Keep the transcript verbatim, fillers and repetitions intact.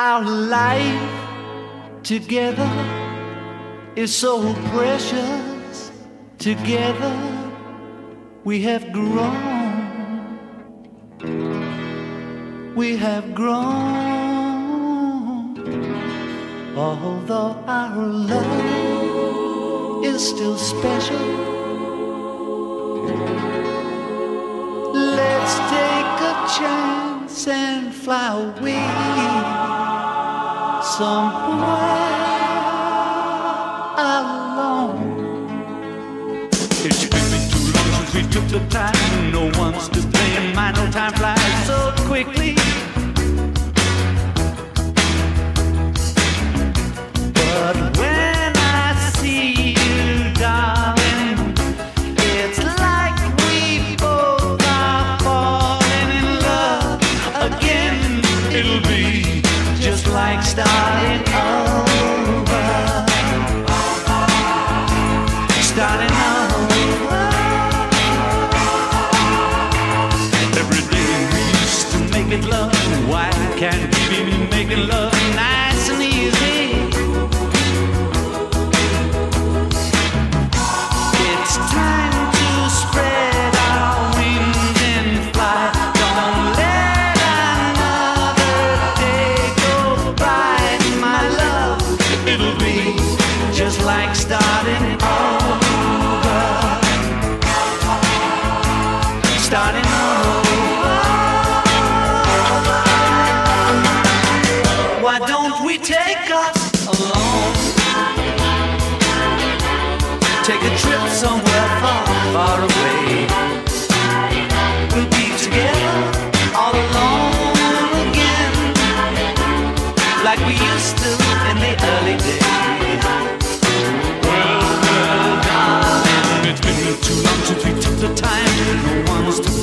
Our life together is so precious. Together we have grown. We have grown. Although our love is still special, let's take a chance and fly away somewhere alone. It's been too long since we took the time. No one's to blame. I know time flies so quickly. But when I see you, darling, it's like we both are falling in love again. It'll be just like starting over. Starting over. Every day we used to make it love. Why can't we be making love nice and easy? It's time to spread our wings and fly. Don't let another day go by, my love. It'll be just like starting over. Starting over. Why don't we take us along? Take a trip somewhere far, far away. We'll be together all alone again, like we used to in the early days. Well, well, darling, it's been too long since we took the time. No one's to